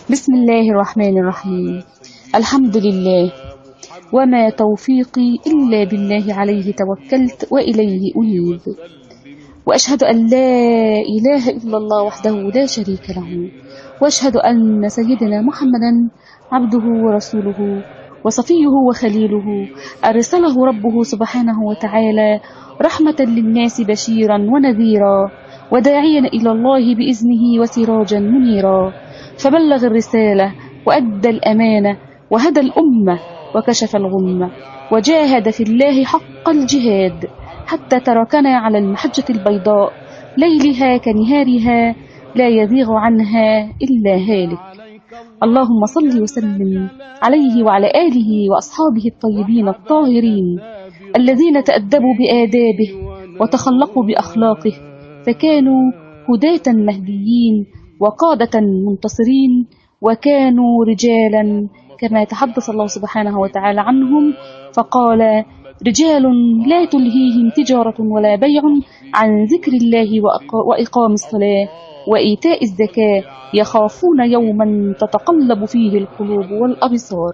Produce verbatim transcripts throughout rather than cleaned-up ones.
بسم الله الرحمن الرحيم. الحمد لله، وما توفيقي إلا بالله، عليه توكلت وإليه أنيب. وأشهد أن لا إله إلا الله وحده لا شريك له، وأشهد أن سيدنا محمدا عبده ورسوله وصفيه وخليله، أرسله ربه سبحانه وتعالى رحمة للناس بشيرا ونذيرا، وداعيا إلى الله بإذنه وسراجا منيرا. فبلغ الرسالة وأدى الأمانة وهدى الأمة وكشف الغمة، وجاهد في الله حق الجهاد حتى تركنا على المحجة البيضاء ليلها كنهارها لا يزيغ عنها إلا هالك. اللهم صل وسلم عليه وعلى آله وأصحابه الطيبين الطاهرين الذين تأدبوا بآدابه وتخلقوا بأخلاقه، فكانوا هداة مهديين وقادة منتصرين، وكانوا رجالا كما تحدث الله سبحانه وتعالى عنهم فقال: رجال لا تلهيهم تجارة ولا بيع عن ذكر الله وإقام الصلاة وإيتاء الزكاة، يخافون يوما تتقلب فيه القلوب والأبصار.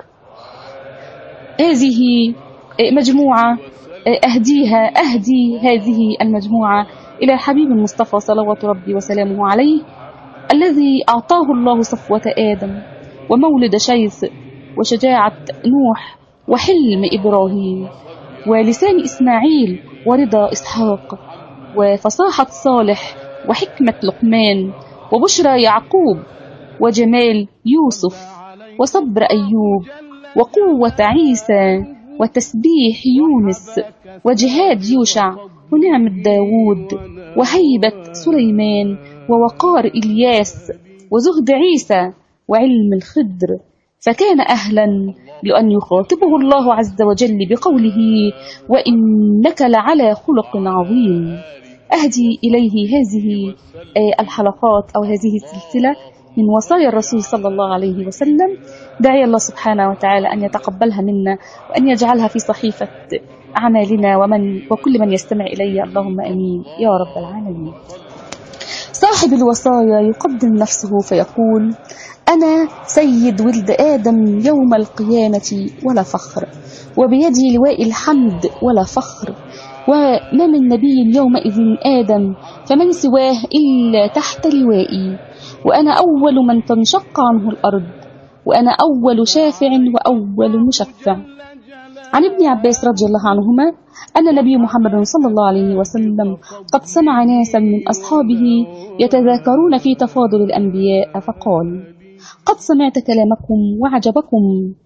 هذه مجموعة أهديها أهدي هذه المجموعة إلى الحبيب المصطفى صلوات ربي وسلامه عليه، الذي أعطاه الله صفوة آدم ومولد شيث وشجاعة نوح وحلم إبراهيم ولسان إسماعيل ورضا إسحاق وفصاحة صالح وحكمة لقمان وبشرى يعقوب وجمال يوسف وصبر أيوب وقوة عيسى وتسبيح يونس وجهاد يوشع ونعمة داود وهيبة سليمان ووقار إلياس وزهد عيسى وعلم الخضر. فكان أهلا لأن يخاطبه الله عز وجل بقوله: وإنك لعلى خلق عظيم. أهدي إليه هذه الحلقات أو هذه السلسلة من وصايا الرسول صلى الله عليه وسلم، داعي الله سبحانه وتعالى أن يتقبلها منا وأن يجعلها في صحيفة أعمالنا ومن وكل من يستمع إلي، اللهم أمين يا رب العالمين. صاحب الوصايا يقدم نفسه فيقول: أنا سيد ولد آدم يوم القيامة ولا فخر، وبيدي لواء الحمد ولا فخر، وما من نبي يومئذ آدم فمن سواه إلا تحت لوائي، وأنا أول من تنشق عنه الأرض، وأنا أول شافع وأول مشفع. عن ابن عباس رضي الله عنهما أن نبي محمد صلى الله عليه وسلم قد سمع ناسا من أصحابه يتذاكرون في تفاضل الأنبياء فقال: قد سمعت كلامكم وعجبكم،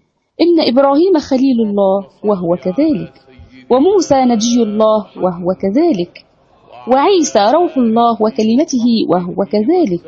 إن إبراهيم خليل الله وهو كذلك، وموسى نجي الله وهو كذلك، وعيسى روح الله وكلمته وهو كذلك،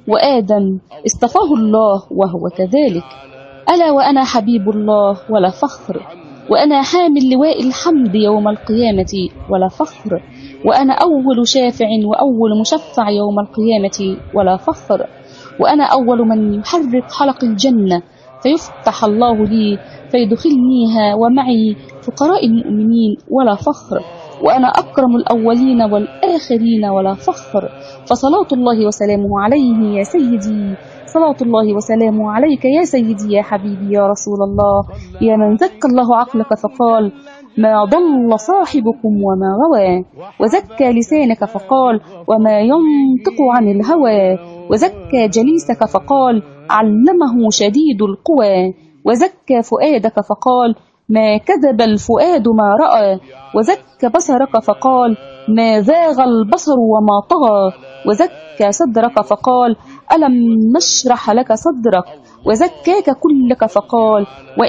وآدم اصطفاه الله وهو كذلك. ألا وأنا حبيب الله ولا فخر، وأنا حامل لواء الحمد يوم القيامة ولا فخر، وأنا أول شافع وأول مشفع يوم القيامة ولا فخر، وأنا أول من يحرك حلق الجنة فيفتح الله لي فيدخلنيها ومعي فقراء المؤمنين ولا فخر، وأنا أكرم الأولين والآخرين ولا فخر. فصلاة الله وسلامه عليه يا سيدي، صلاة الله وسلامه عليك يا سيدي يا حبيبي يا رسول الله، يا من زكى الله عقلك فقال: ما ضل صاحبكم وما غوى، وزكى لسانك فقال: وما ينطق عن الهوى، وزكى جليسك فقال: علمه شديد القوى، وزكى فؤادك فقال: ما كذب الفؤاد ما رأى، وزكى بصرك فقال: ما زاغ البصر وما طغى، وزكى صدرك فقال: ألم نشرح لك صدرك، وزكاك كلك فقال: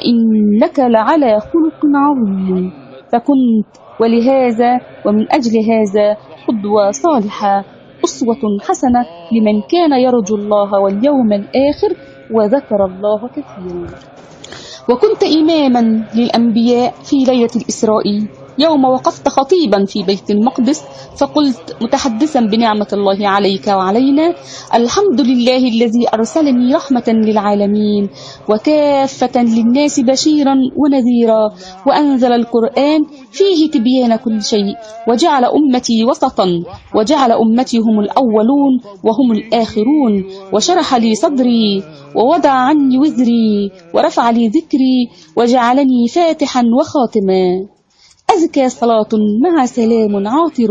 وإنك لعلى خلق عظيم. فكنت ولهذا ومن أجل هذا قدوة صالحة، أسوة حسنة لمن كان يرجو الله واليوم الآخر وذكر الله كثيرا. وكنت إماما للأنبياء في ليلة الإسراء يوم وقفت خطيبا في بيت المقدس فقلت متحدثا بنعمة الله عليك وعلينا: الحمد لله الذي أرسلني رحمة للعالمين وكافة للناس بشيرا ونذيرا، وأنزل القرآن فيه تبيان كل شيء، وجعل أمتي وسطا، وجعل أمتي هم الأولون وهم الآخرون، وشرح لي صدري ووضع عني وزري ورفع لي ذكري وجعلني فاتحا وخاتما. أزكى صلاة مع سلام عاطر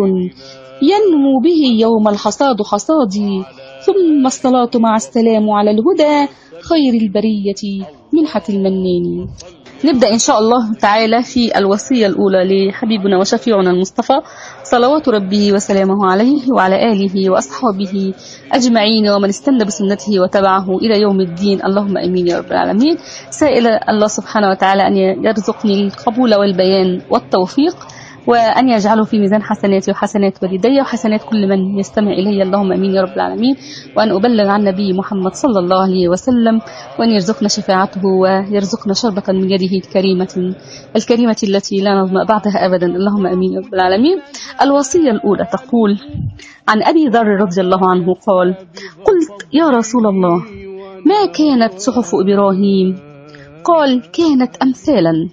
ينمو به يوم الحصاد حصادي، ثم الصلاة مع السلام على الهدى خير البرية منحة المنان. نبدأ إن شاء الله تعالى في الوصية الأولى لحبيبنا وشفيعنا المصطفى صلوات ربه وسلامه عليه وعلى آله وأصحابه أجمعين ومن استنى بسنته وتبعه إلى يوم الدين، اللهم أمين يا رب العالمين. سائل الله سبحانه وتعالى أن يرزقني القبول والبيان والتوفيق، وأن يجعله في ميزان حسناتي وحسنات والدي وحسنات كل من يستمع إلي، اللهم أمين يا رب العالمين. وأن أبلغ عن نبي محمد صلى الله عليه وسلم، وأن يرزقنا شفاعته ويرزقنا شربة من يده الكريمة الكريمة التي لا نظمأ بعدها أبدا، اللهم أمين يا رب العالمين. الوصية الأولى تقول: عن أبي ذر رضي الله عنه قال: قلت يا رسول الله ما كانت صحف إبراهيم؟ قال: كانت أمثالا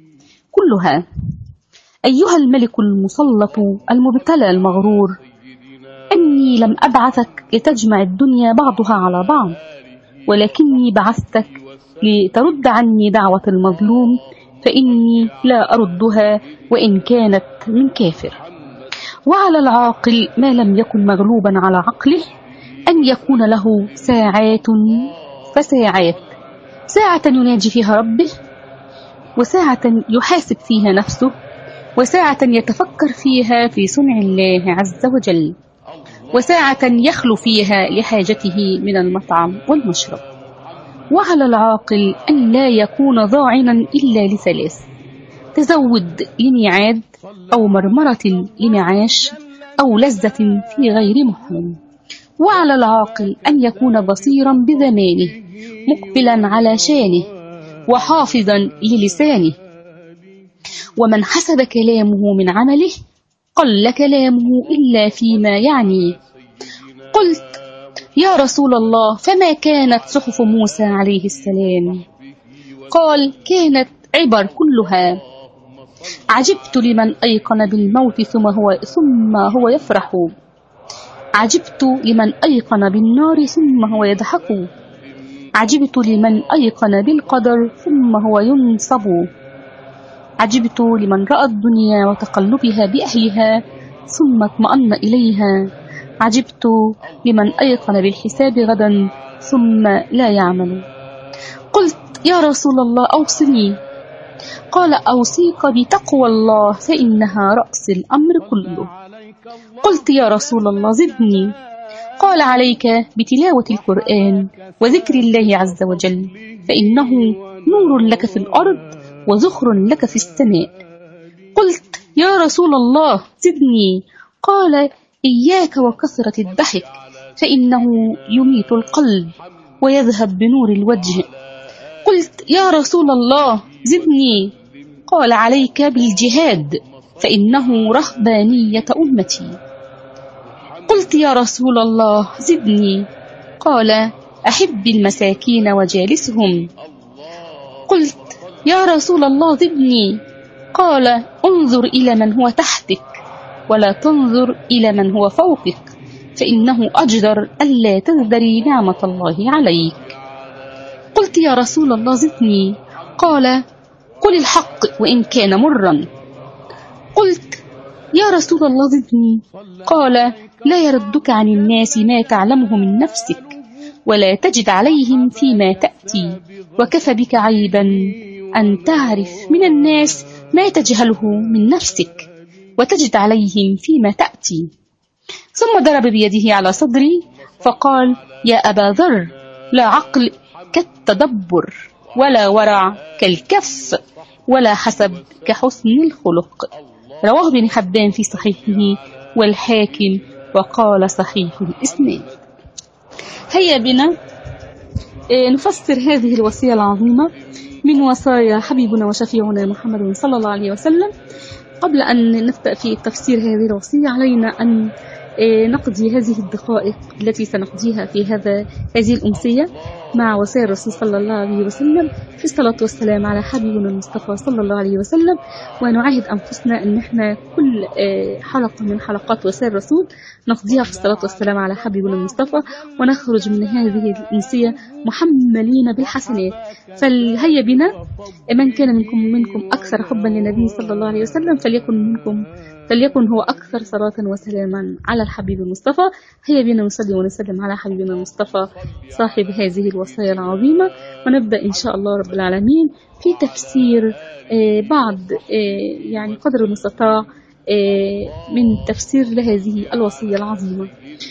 كلها: أيها الملك المسلط المبتلى المغرور، إني لم أبعثك لتجمع الدنيا بعضها على بعض، ولكني بعثتك لترد عني دعوة المظلوم، فإني لا أردها وإن كانت من كافر. وعلى العاقل ما لم يكن مغلوبا على عقله أن يكون له ساعات فساعات، ساعة يناجي فيها ربه، وساعة يحاسب فيها نفسه، وساعة يتفكر فيها في صنع الله عز وجل، وساعة يخلو فيها لحاجته من المطعم والمشرب. وعلى العاقل أن لا يكون ضاعنا إلا لثلاث: تزود لميعاد، أو مرمرة لمعاش، أو لذة في غير محرم. وعلى العاقل أن يكون بصيرا بزمانه، مقبلا على شانه، وحافظا للسانه. ومن حسب كلامه من عمله قل كلامه إلا فيما يعني. قلت يا رسول الله فما كانت صحف موسى عليه السلام؟ قال: كانت عبر كلها: عجبت لمن أيقن بالموت ثم هو, ثم هو يفرح، عجبت لمن أيقن بالنار ثم هو يضحك، عجبت لمن أيقن بالقدر ثم هو ينصب، عجبت لمن رأى الدنيا وتقلبها بأهلها ثم اطمأن إليها، عجبت لمن أيقن بالحساب غدا ثم لا يعمل. قلت يا رسول الله أوصني. قال: أوصيك بتقوى الله فإنها رأس الأمر كله. قلت يا رسول الله زدني. قال: عليك بتلاوة القرآن وذكر الله عز وجل، فإنه نور لك في الأرض وزخر لك في السماء. قلت يا رسول الله زدني. قال: إياك وكثرة الضحك، فإنه يميت القلب ويذهب بنور الوجه. قلت يا رسول الله زدني. قال: عليك بالجهاد، فإنه رهبانية أمتي. قلت يا رسول الله زدني. قال: أحب المساكين وجالسهم. قلت يا رسول الله زدني. قال: انظر إلى من هو تحتك ولا تنظر إلى من هو فوقك، فإنه أجدر ألا تزدري نعمة الله عليك. قلت يا رسول الله زدني. قال: قل الحق وإن كان مرا. قلت يا رسول الله زدني. قال: لا يردك عن الناس ما تعلمه من نفسك، ولا تجد عليهم فيما تأتي، وكفى بك عيبا أن تعرف من الناس ما تجهله من نفسك، وتجد عليهم فيما تأتي. ثم ضرب بيده على صدري فقال: يا أبا ذر، لا عقل كالتدبر، ولا ورع كالكف، ولا حسب كحسن الخلق. رواه ابن حبان في صحيحه والحاكم وقال صحيح الإسناد. هيا بنا نفسر هذه الوصية العظيمة من وصايا حبيبنا وشفيعنا محمد صلى الله عليه وسلم. قبل أن نبدأ في تفسير هذه الوصية علينا أن نقضي هذه الدقائق التي سنقضيها في هذا هذه الأمسية مع وصايا الرسول صلى الله عليه وسلم في الصلاة والسلام على حبيبنا المصطفى صلى الله عليه وسلم، ونعاهد أنفسنا أن احنا كل حلقة من حلقات وصايا الرسول نقضيها في الصلاة والسلام على حبيبنا المصطفى، ونخرج من هذه الأمسية محملين بالحسنات. فهيا بنا، من كان منكم منكم أكثر حبا للنبي صلى الله عليه وسلم فليكن منكم فليكن هو أكثر صلاة وسلاما على الحبيب المصطفى. هيا بنا نصلي ونسلم على حبيبنا المصطفى صاحب هذه الوصايا العظيمة، ونبدأ إن شاء الله رب العالمين في تفسير بعض يعني قدر المستطاع من تفسير لهذه الوصية العظيمة.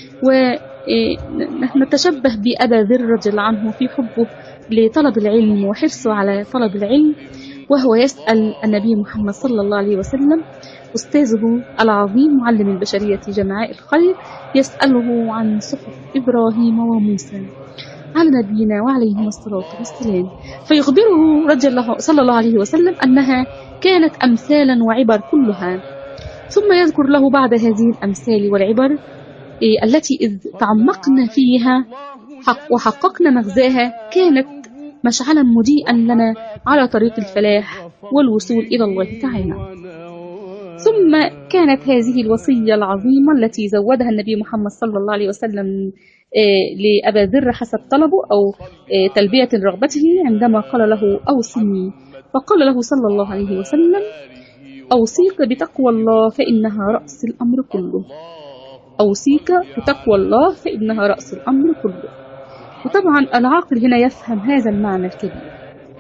ونحن نتشبه بأبا ذر رضي الله عنه في حبه لطلب العلم وحرصه على طلب العلم، وهو يسأل النبي محمد صلى الله عليه وسلم أستاذه العظيم معلم البشرية جمعاء الخير، يسأله عن صحف إبراهيم وموسى على نبينا وعليهم الصلاة والسلام، فيخبره رضي الله صلى الله عليه وسلم أنها كانت أمثالا وعبر كلها، ثم يذكر له بعد هذه الأمثال والعبر التي إذ تعمقنا فيها وحققنا مغزاها كانت مشعلا مضيئا لنا على طريق الفلاح والوصول إلى الله تعالى. ثم كانت هذه الوصية العظيمة التي زودها النبي محمد صلى الله عليه وسلم لأبا ذر حسب طلبه أو تلبية رغبته عندما قال له أوصني، فقال له صلى الله عليه وسلم أوصيك بتقوى الله فإنها رأس الأمر كله. أوصيك بتقوى الله فإنها رأس الأمر كله. وطبعا العاقل هنا يفهم هذا المعنى الكبير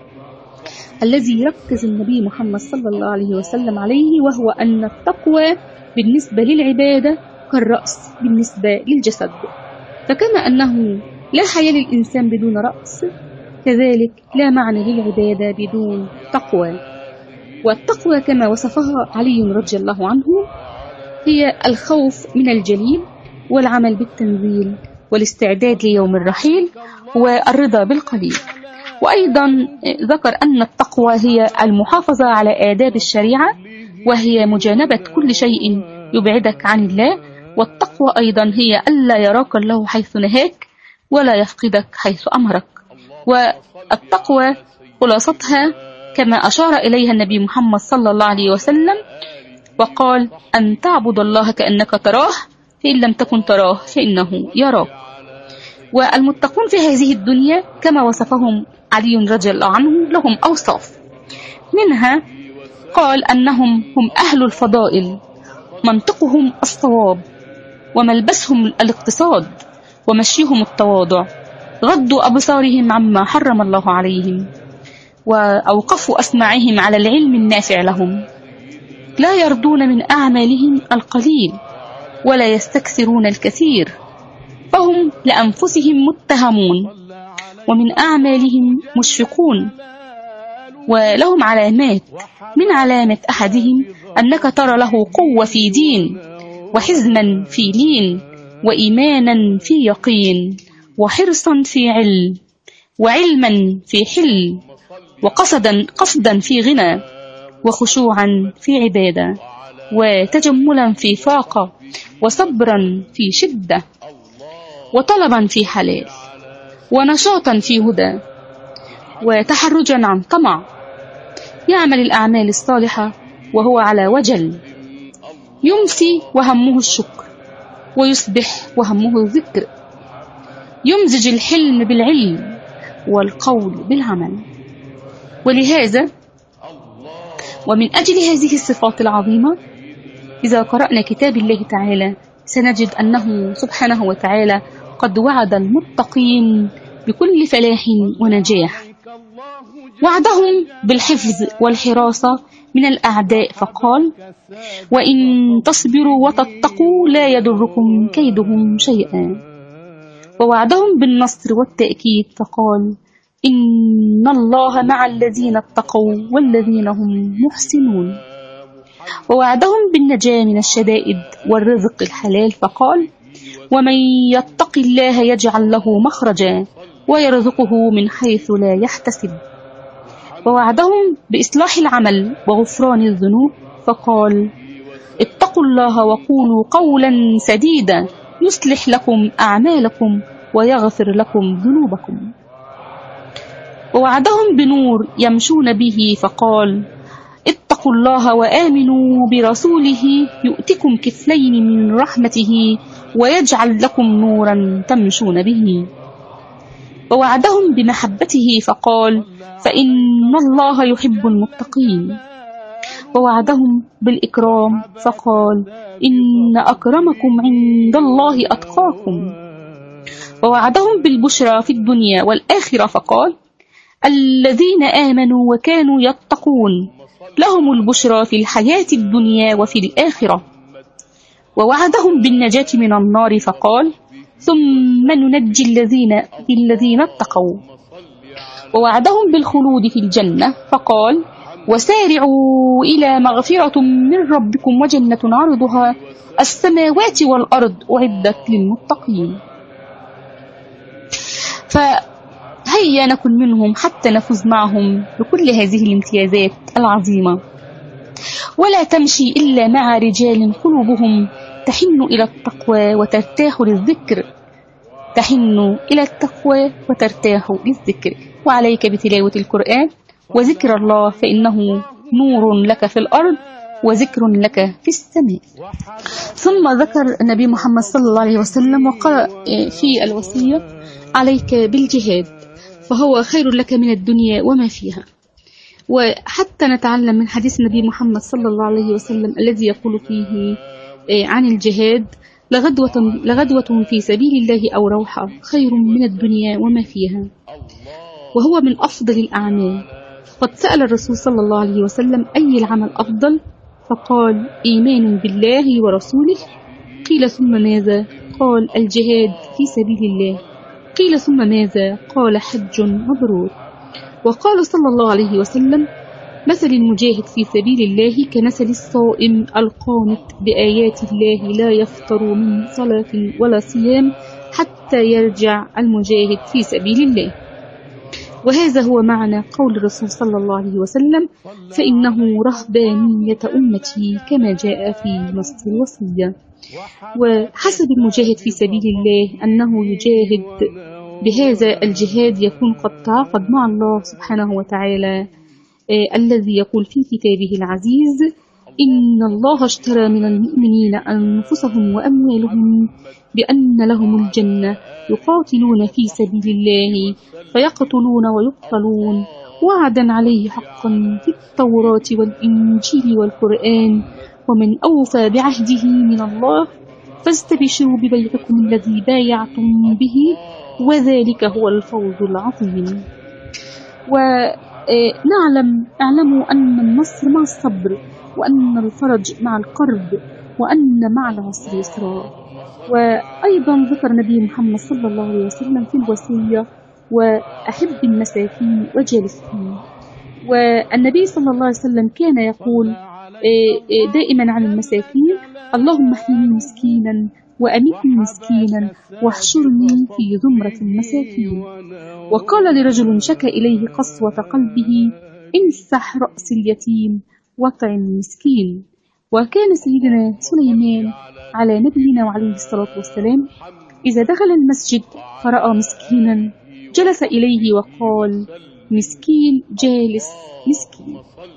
الذي يركز النبي محمد صلى الله عليه وسلم عليه، وهو أن التقوى بالنسبة للعبادة كالرأس بالنسبة للجسد، فكما أنه لا حياة للإنسان بدون رأس، كذلك لا معنى للعبادة بدون تقوى. والتقوى كما وصفها علي رضي الله عنه هي الخوف من الجليل والعمل بالتنزيل والاستعداد ليوم الرحيل والرضا بالقليل. وأيضا ذكر أن التقوى هي المحافظة على آداب الشريعة، وهي مجانبة كل شيء يبعدك عن الله. والتقوى أيضا هي ألا يراك الله حيث نهاك ولا يفقدك حيث أمرك. والتقوى خلاصتها كما أشار إليها النبي محمد صلى الله عليه وسلم وقال أن تعبد الله كأنك تراه فإن لم تكن تراه فإنه يراك. والمتقون في هذه الدنيا كما وصفهم علي رضي الله عنه لهم أوصاف، منها قال أنهم هم أهل الفضائل، منطقهم الصواب، وملبسهم الاقتصاد، ومشيهم التواضع، غضوا أبصارهم عما حرم الله عليهم، وأوقفوا أسماعهم على العلم النافع لهم، لا يرضون من أعمالهم القليل ولا يستكثرون الكثير، فهم لأنفسهم متهمون ومن أعمالهم مشفقون. ولهم علامات، من علامة أحدهم أنك ترى له قوة في دين، وحزما في لين، وإيمانا في يقين، وحرصا في علم، وعلما في حل، وقصدا قصدا في غنى، وخشوعا في عبادة، وتجملا في فاقة، وصبرا في شدة، وطلبا في حلال، ونشاطا في هدى، وتحرجا عن طمع. يعمل الأعمال الصالحة وهو على وجل، يمسي وهمه الشكر، ويصبح وهمه الذكر، يمزج الحلم بالعلم والقول بالعمل. ولهذا ومن أجل هذه الصفات العظيمة إذا قرأنا كتاب الله تعالى سنجد أنه سبحانه وتعالى قد وعد المتقين بكل فلاح ونجاح، وعدهم بالحفظ والحراسة من الأعداء، فقال وإن تصبروا وتتقوا لا يضركم كيدهم شيئا. ووعدهم بالنصر والتأكيد، فقال إن الله مع الذين اتقوا والذين هم محسنون. ووعدهم بالنجاة من الشدائد والرزق الحلال، فقال ومن يتق الله يجعل له مخرجا ويرزقه من حيث لا يحتسب. ووعدهم بإصلاح العمل وغفران الذنوب، فقال: اتقوا الله وقولوا قولا سديدا يصلح لكم أعمالكم ويغفر لكم ذنوبكم. ووعدهم بنور يمشون به فقال: اتقوا الله وآمنوا برسوله يؤتكم كفلين من رحمته ويجعل لكم نورا تمشون به. ووعدهم بمحبته فقال: فإن الله يحب المتقين. ووعدهم بالإكرام فقال: إن أكرمكم عند الله أتقاكم. ووعدهم بالبشرى في الدنيا والآخرة فقال: الذين آمنوا وكانوا يتقون لهم البشرى في الحياة الدنيا وفي الآخرة. ووعدهم بالنجاة من النار فقال: ثم ننجي الذين الذين اتقوا. ووعدهم بالخلود في الجنة فقال: وسارعوا إلى مغفرة من ربكم وجنة عرضها السماوات والأرض أعدت للمتقين. فهيا نكن منهم حتى نفوز معهم بكل هذه الامتيازات العظيمة. ولا تمشي إلا مع رجال قلوبهم تحن إلى التقوى وترتاح للذكر تحن إلى التقوى وترتاح للذكر. وعليك بتلاوة القرآن وذكر الله، فإنه نور لك في الأرض وذكر لك في السماء. ثم ذكر النبي محمد صلى الله عليه وسلم وقال في الوصية: عليك بالجهاد فهو خير لك من الدنيا وما فيها. وحتى نتعلم من حديث النبي محمد صلى الله عليه وسلم الذي يقول فيه عن الجهاد: لغدوة, لغدوة في سبيل الله أو روحة خير من الدنيا وما فيها، وهو من أفضل الأعمال. قد سأل الرسول صلى الله عليه وسلم: أي العمل أفضل؟ فقال: إيمان بالله ورسوله. قيل: ثم ماذا؟ قال: الجهاد في سبيل الله. قيل: ثم ماذا؟ قال: حج مبرور. وقال صلى الله عليه وسلم: مثل المجاهد في سبيل الله كمثل الصائم القانت بآيات الله لا يفطر من صلاة ولا صيام حتى يرجع المجاهد في سبيل الله. وهذا هو معنى قول الرسول صلى الله عليه وسلم: فإنه رهبانية أمتي كما جاء في نص الوصية. وحسب المجاهد في سبيل الله أنه يجاهد بهذا الجهاد يكون قد تعاقد مع الله سبحانه وتعالى آه الذي يقول في كتابه العزيز: إن الله اشترى من المؤمنين أنفسهم وأموالهم بأن لهم الجنة يقاتلون في سبيل الله فيقتلون ويقتلون وعدا عليه حقا في التوراة والإنجيل والقرآن ومن أوفى بعهده من الله فاستبشروا ببيعكم الذي بايعتم به وذلك هو الفوز العظيم. ونعلم اعلموا أن النصر مع الصبر، وأن الفرج مع الكرب، وأن مع العسر يسرا. وأيضا ذكر النبي محمد صلى الله عليه وسلم في الوصية: وأحب المساكين وجالسهم. والنبي صلى الله عليه وسلم كان يقول دائما عن المساكين: اللهم احيني مسكينا وأمتني مسكينا واحشرني في زمرة المساكين. وقال لرجل شكى إليه قسوة قلبه: امسح رأس اليتيم واطعم المسكين. وكان سيدنا سليمان على نبينا وعليه الصلاة والسلام إذا دخل المسجد فرأى مسكينا جلس إليه وقال: مسكين جالس مسكين،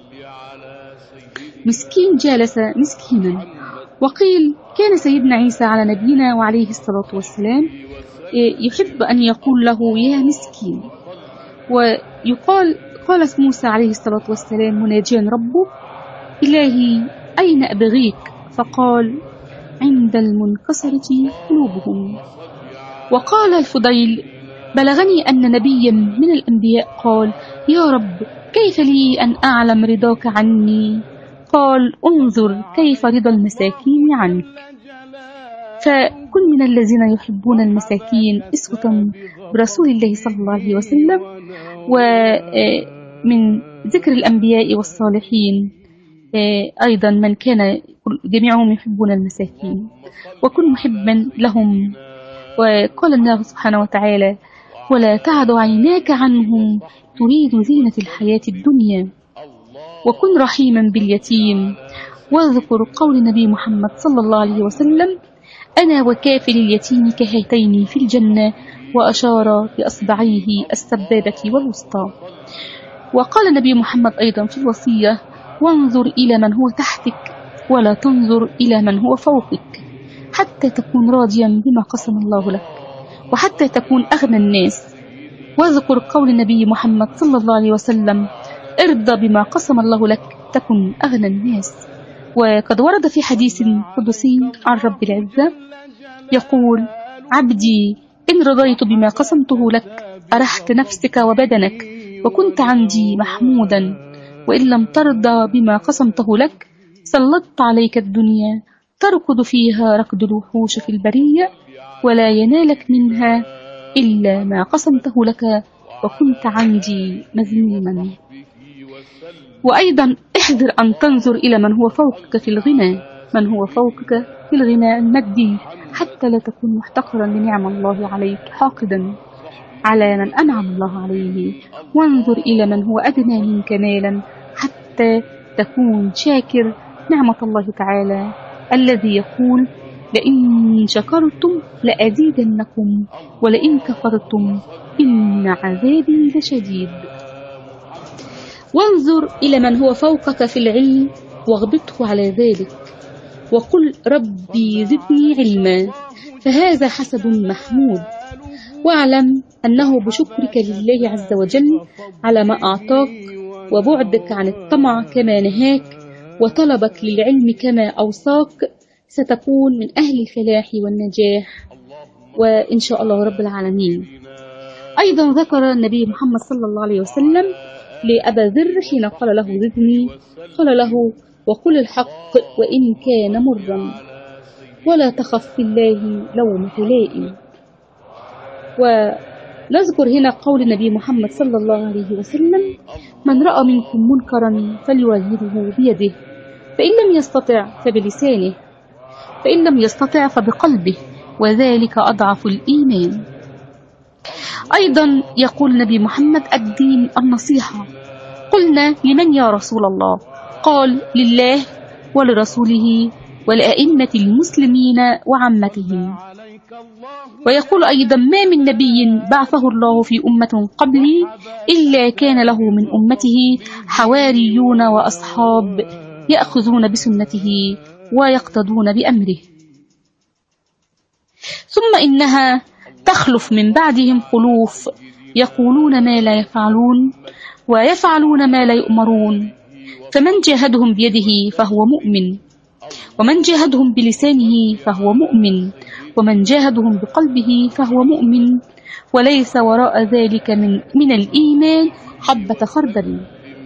مسكين جالس مسكينا. وقيل كان سيدنا عيسى على نبينا وعليه الصلاة والسلام يحب أن يقول له: يا مسكين. ويقال قال موسى عليه الصلاة والسلام مناجيا ربه: إلهي أين أبغيك؟ فقال: عند المنكسرة قلوبهم. وقال الفضيل: بلغني أن نبيا من الأنبياء قال: يا رب كيف لي أن أعلم رضاك عني؟ قال: انظر كيف رضا المساكين عنك. فكن من الذين يحبون المساكين أسوة برسول الله صلى الله عليه وسلم. ومن ذكر الأنبياء والصالحين أيضا من كان جميعهم يحبون المساكين، وكن محبا لهم. وقال الله سبحانه وتعالى: ولا تعد عيناك عنهم تريد زينة الحياة الدنيا. وكن رحيما باليتيم واذكر قول النبي محمد صلى الله عليه وسلم: أنا وكافل اليتيم كهاتين في الجنة، وأشار بأصبعيه السبابة والوسطى. وقال النبي محمد أيضا في الوصية: وانظر إلى من هو تحتك ولا تنظر إلى من هو فوقك، حتى تكون راضيا بما قسم الله لك، وحتى تكون أغنى الناس. واذكر قول النبي محمد صلى الله عليه وسلم: ارضى بما قسم الله لك تكن أغنى الناس. وقد ورد في حديث قدسي عن رب العزة يقول: عبدي إن رضيت بما قسمته لك أرحت نفسك وبدنك وكنت عندي محمودا، وإن لم ترضى بما قسمته لك سلطت عليك الدنيا تركض فيها ركض الوحوش في البرية، ولا ينالك منها إلا ما قسمته لك وكنت عندي مذموما. وأيضا احذر أن تنظر إلى من هو فوقك في الغنى، من هو فوقك في الغنى المادي، حتى لا تكون محتقرا لنعم الله عليك حاقدا على من أنعم الله عليه. وانظر إلى من هو أدنى منك مالا حتى تكون شاكر نعمة الله تعالى الذي يقول: لئن شكرتم لأزيدنكم ولئن كفرتم إن عذابي لشديد. وانظر إلى من هو فوقك في العلم واغبطه على ذلك، وقل: ربي زدني علما، فهذا حسب محمود. واعلم أنه بشكرك لله عز وجل على ما أعطاك، وبعدك عن الطمع كما نهاك، وطلبك للعلم كما أوصاك، ستكون من أهل الفلاح والنجاح وإن شاء الله رب العالمين. أيضا ذكر النبي محمد صلى الله عليه وسلم لأبا ذر حين قال له: زدني، قال له: وقل الحق وإن كان مرا، ولا تخف في الله لومة لائم. ونذكر هنا قول النبي محمد صلى الله عليه وسلم: من رأى منكم منكرا فليغيره بيده، فإن لم يستطع فبلسانه، فإن لم يستطع فبقلبه، وذلك أضعف الإيمان. أيضا يقول النبي محمد: الدين النصيحة. قلنا: لمن يا رسول الله؟ قال: لله ولرسوله ولأئمة المسلمين وعامتهم. ويقول أيضا: ما من نبي بعثه الله في أمة قبلي إلا كان له من أمته حواريون وأصحاب يأخذون بسنته ويقتدون بأمره، ثم إنها تخلف من بعدهم خلوف يقولون ما لا يفعلون ويفعلون ما لا يؤمرون، فمن جاهدهم بيده فهو مؤمن، ومن جاهدهم بلسانه فهو مؤمن، ومن جاهدهم بقلبه فهو مؤمن، وليس وراء ذلك من, من الإيمان حبة خردل.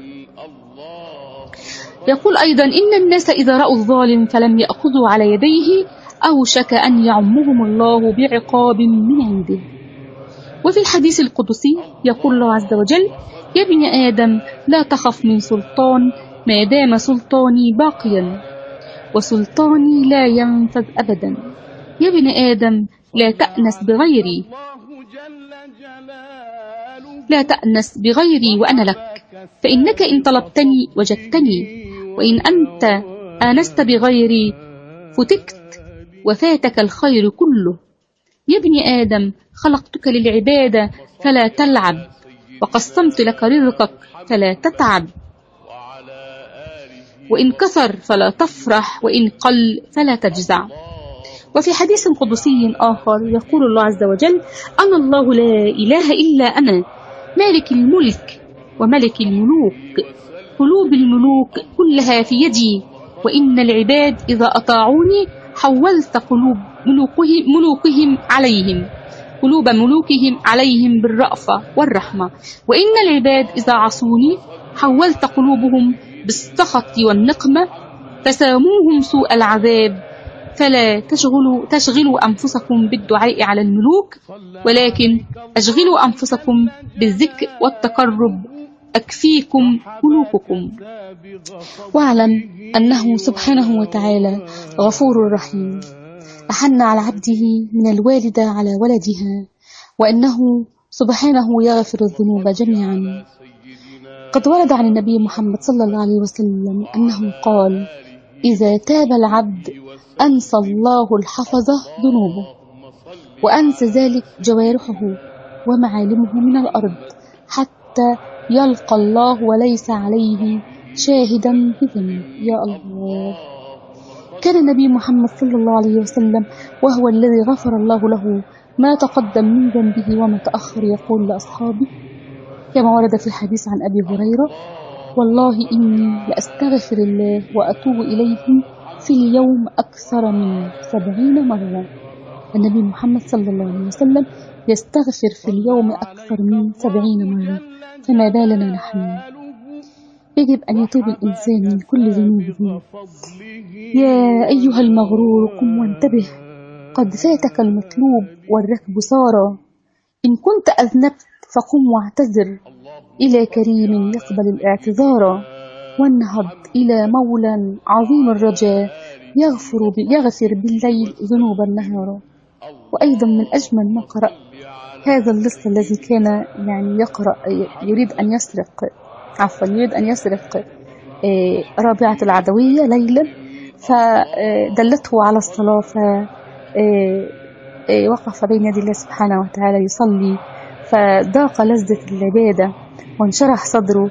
يقول أيضا: إن الناس إذا رأوا الظالم فلم يأخذوا على يديه أوشك أن يعمهم الله بعقاب من عنده. وفي الحديث القدسي يقول الله عز وجل: يا ابن آدم لا تخف من سلطان ما دام سلطاني باقيا، وسلطاني لا ينفذ أبدا. يا ابن آدم لا تأنس بغيري، لا تأنس بغيري وأنا لك، فإنك إن طلبتني وجدتني، وإن أنت آنست بغيري فتكت وفاتك الخير كله. يا ابن آدم خلقتك للعبادة فلا تلعب، وقسمت لك رزقك فلا تتعب، وإن كثر فلا تفرح، وإن قل فلا تجزع. وفي حديث قدسي آخر يقول الله عز وجل: أنا الله لا إله إلا أنا مالك الملك وملك الملوك، قلوب الملوك كلها في يدي، وإن العباد إذا أطاعوني حولت قلوب ملوكهم, ملوكهم عليهم قلوب ملوكهم عليهم بالرأفة والرحمة، وإن العباد إذا عصوني حولت قلوبهم بالسخط والنقمة، فساموهم سوء العذاب. فلا تشغلوا, تشغلوا أنفسكم بالدعاء على الملوك، ولكن أشغلوا أنفسكم بالذكر والتقرب أكفيكم ملوككم. واعلم أنه سبحانه وتعالى غفور رحيم، أحن على عبده من الوالدة على ولدها، وأنه سبحانه يغفر الذنوب جميعا. قد ورد عن النبي محمد صلى الله عليه وسلم أنه قال: إذا تاب العبد أنسى الله الحفظة ذنوبه، وأنسى ذلك جوارحه ومعالمه من الأرض حتى يلقى الله وليس عليه شاهدا بذنب. يا الله. كان النبي محمد صلى الله عليه وسلم وهو الذي غفر الله له ما تقدم من ذنبه وما تأخر يقول لأصحابه كما ورد في الحديث عن أبي هريرة: والله إني لأستغفر الله وأتوب إليه في اليوم أكثر من سبعين مرة. النبي محمد صلى الله عليه وسلم يستغفر في اليوم أكثر من سبعين مرة، فما بالنا نحن؟ يجب أن يتوب الإنسان من كل ذنوبه. يا أيها المغرور قم وانتبه، قد فاتك المطلوب والركب سارا. إن كنت أذنبت فقم واعتذر إلى كريم يقبل الاعتذار، وانهض إلى مولى عظيم الرجاء يغفر, يغفر بالليل ذنوب النهار. وأيضا من أجمل ما قرأ هذا اللص الذي كان يعني يقرأ يريد أن يسرق عفوا يريد أن يسرق رابعة العدوية ليلا، فدلته على الصلاة، فوقف بين يدي الله سبحانه وتعالى يصلي، فضاق لذة العبادة وانشرح صدره،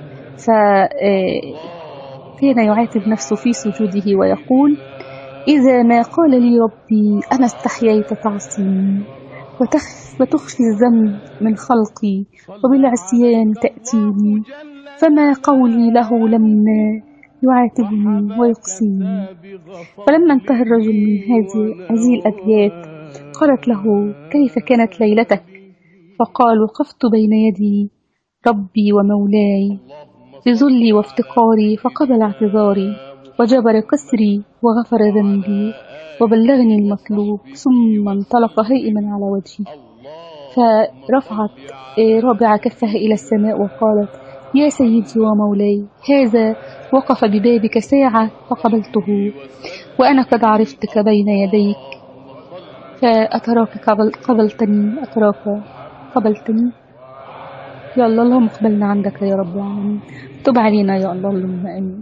فكان يعاتب نفسه في سجوده ويقول: إذا ما قال لي ربي أنا استحييت تعصيني وتخفي الذنب من خلقي وبالعصيان تأتيني، فما قولي له لما يعاتبني ويقصيني. فلما انتهى الرجل من هذه هذه الأبيات قالت له: كيف كانت ليلتك؟ فقال: وقفت بين يدي ربي ومولاي بذلي وافتقاري فقبل اعتذاري وجبر كسري وغفر ذنبي وبلغني المطلوب، ثم انطلق هائما على وجهي. فرفعت رابعة كفها إلى السماء وقالت: يا سيدي ومولاي، هذا وقف ببابك ساعة فقبلته، وأنا قد عرفتك بين يديك، فأتراك قبلتني أتراك قبلتني. يا الله، اللهم اقبلنا عندك يا رب العالمين، تب علينا يا الله، اللهم آمين.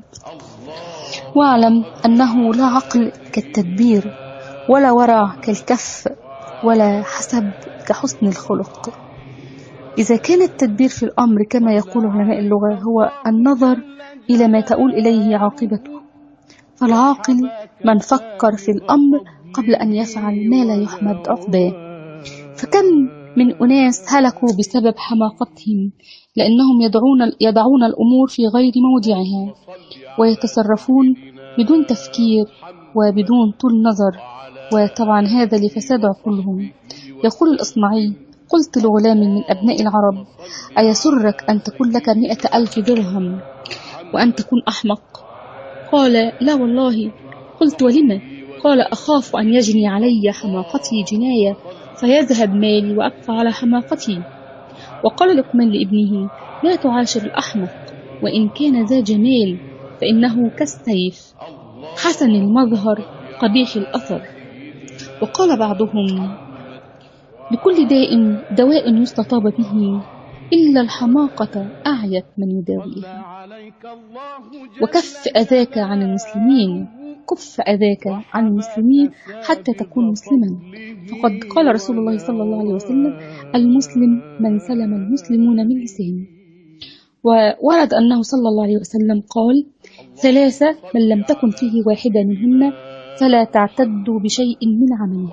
واعلم أنه لا عقل كالتدبير، ولا ورع كالكف، ولا حسب كحسن الخلق. إذا كان التدبير في الأمر كما يقول علماء اللغة هو النظر إلى ما تؤول إليه عاقبته، فالعاقل من فكر في الأمر قبل أن يفعل ما لا يحمد عقباه. فكم من أناس هلكوا بسبب حماقتهم، لأنهم يدعون, يدعون الأمور في غير موضعها ويتصرفون بدون تفكير وبدون طول نظر، وطبعا هذا لفساد عقولهم. يقول الإصمعي: قلت لغلام من أبناء العرب: أيسرك أن تكون لك مئة ألف درهم وأن تكون أحمق؟ قال: لا والله. قلت: ولم؟ قال: أخاف أن يجني علي حماقتي جناية فيذهب مالي وأبقى على حماقتي. وقال لقمان لابنه: لا تعاشر الأحمق وإن كان ذا جمال، فإنه كالسيف حسن المظهر قبيح الأثر. وقال بعضهم: لكل داء دواء يستطاب به، إلا الحماقة أعيت من يداويها. وكف أذاك عن المسلمين، كف أذاك عن المسلمين حتى تكون مسلما، فقد قال رسول الله صلى الله عليه وسلم: المسلم من سلم المسلمون من لسانه. وورد أنه صلى الله عليه وسلم قال: ثلاثة من لم تكن فيه واحدة منهن فلا تعتدوا بشيء من عمله: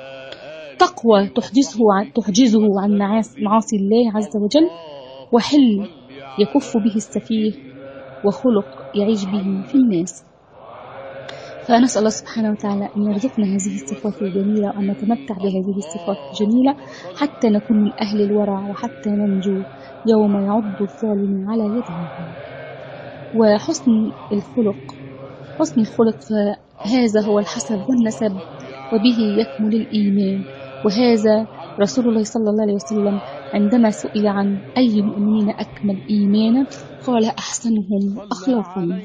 تقوى تحجزه عن, تحجزه عن معاصي الله عز وجل، وحل يكف به السفيه، وخلق يعيش به في الناس. فنسأل الله سبحانه وتعالى أن يرزقنا هذه الصفات الجميلة وأن نتمتع بهذه الصفات الجميلة حتى نكون من أهل الورع، وحتى ننجو يوم يعض الظالم على يديه. وحسن الخلق حسن الخلق فهذا هو الحسب والنسب، وبه يكمل الإيمان. وهذا رسول الله صلى الله عليه وسلم عندما سئل عن أي المؤمنين أكمل إيمانا قال: أحسنهم أخلاقا.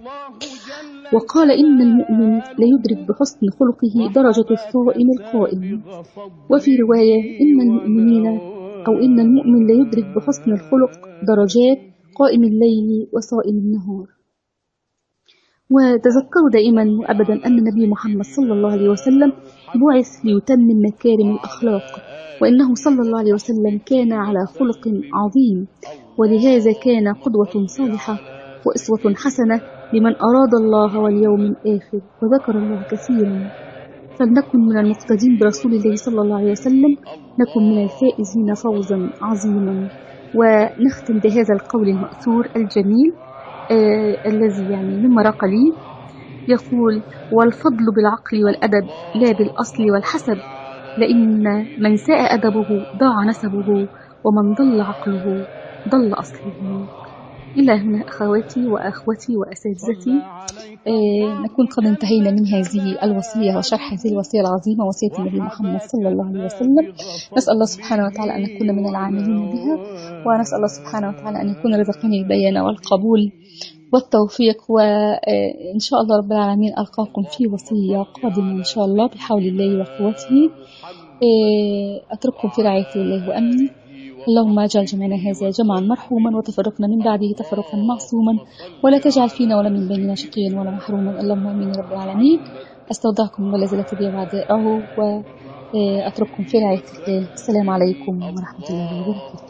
وقال: إن المؤمن لا يدرك بحسن خلقه درجة الصائم القائم. وفي رواية: إن المؤمنين أو إن المؤمن لا يدرك بحسن الخلق درجات قائم الليل وصائم النهار. وتذكروا دائما وأبدا أن النبي محمد صلى الله عليه وسلم بعث ليتمم مكارم الأخلاق، وإنه صلى الله عليه وسلم كان على خلق عظيم، ولهذا كان قدوة صالحة وأسوة حسنة لمن أراد الله واليوم الآخر وذكر الله كثيرا. فلنكن من المقتدين برسول الله صلى الله عليه وسلم، نكن من الفائزين فوزا عظيما. ونختم بهذا القول المأثور الجميل آه الذي يعني مما رق لي، يقول: والفضل بالعقل والأدب لا بالأصل والحسب، لأن من ساء أدبه ضاع نسبه، ومن ضل عقله ضل أصله. إلى هنا أخواتي وأخوتي وأساتذتي آه نكون قد انتهينا من هذه الوصية وشرح هذه الوصية العظيمة، وصية النبي محمد صلى الله عليه وسلم. نسأل الله سبحانه وتعالى أن نكون من العاملين بها، ونسأل الله سبحانه وتعالى أن يكون رزقني البيان والقبول والتوفيق. وإن شاء الله رب العالمين ألقاكم في وصية قادمة إن شاء الله بحول الله وقوته. أترككم في رعاية الله وأمنه. اللهم اجعل جمعنا هذا جمعا مرحوما، وتفرقنا من بعده تفرقا معصوما، ولا تجعل فينا ولا من بيننا شقيا ولا محروما. اللهم امين رب العالمين. استودعكم ولا زالت بي وعداءه، واترككم في رعاية الله. السلام عليكم ورحمة الله وبركاته.